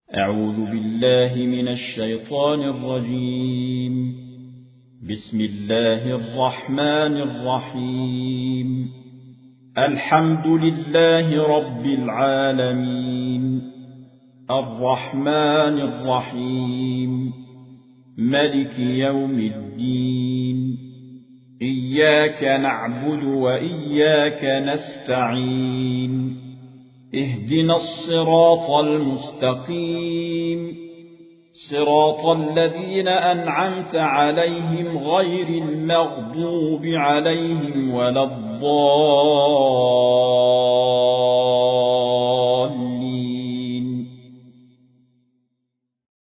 أعوذ بالله من الشيطان الرجيم. بسم الله الرحمن الرحيم. الحمد لله رب العالمين، الرحمن الرحيم، ملك يوم الدين. إياك نعبد وإياك نستعين. اهدنا الصراط المستقيم، صراط الذين أنعمت عليهم غير المغضوب عليهم ولا الضالين.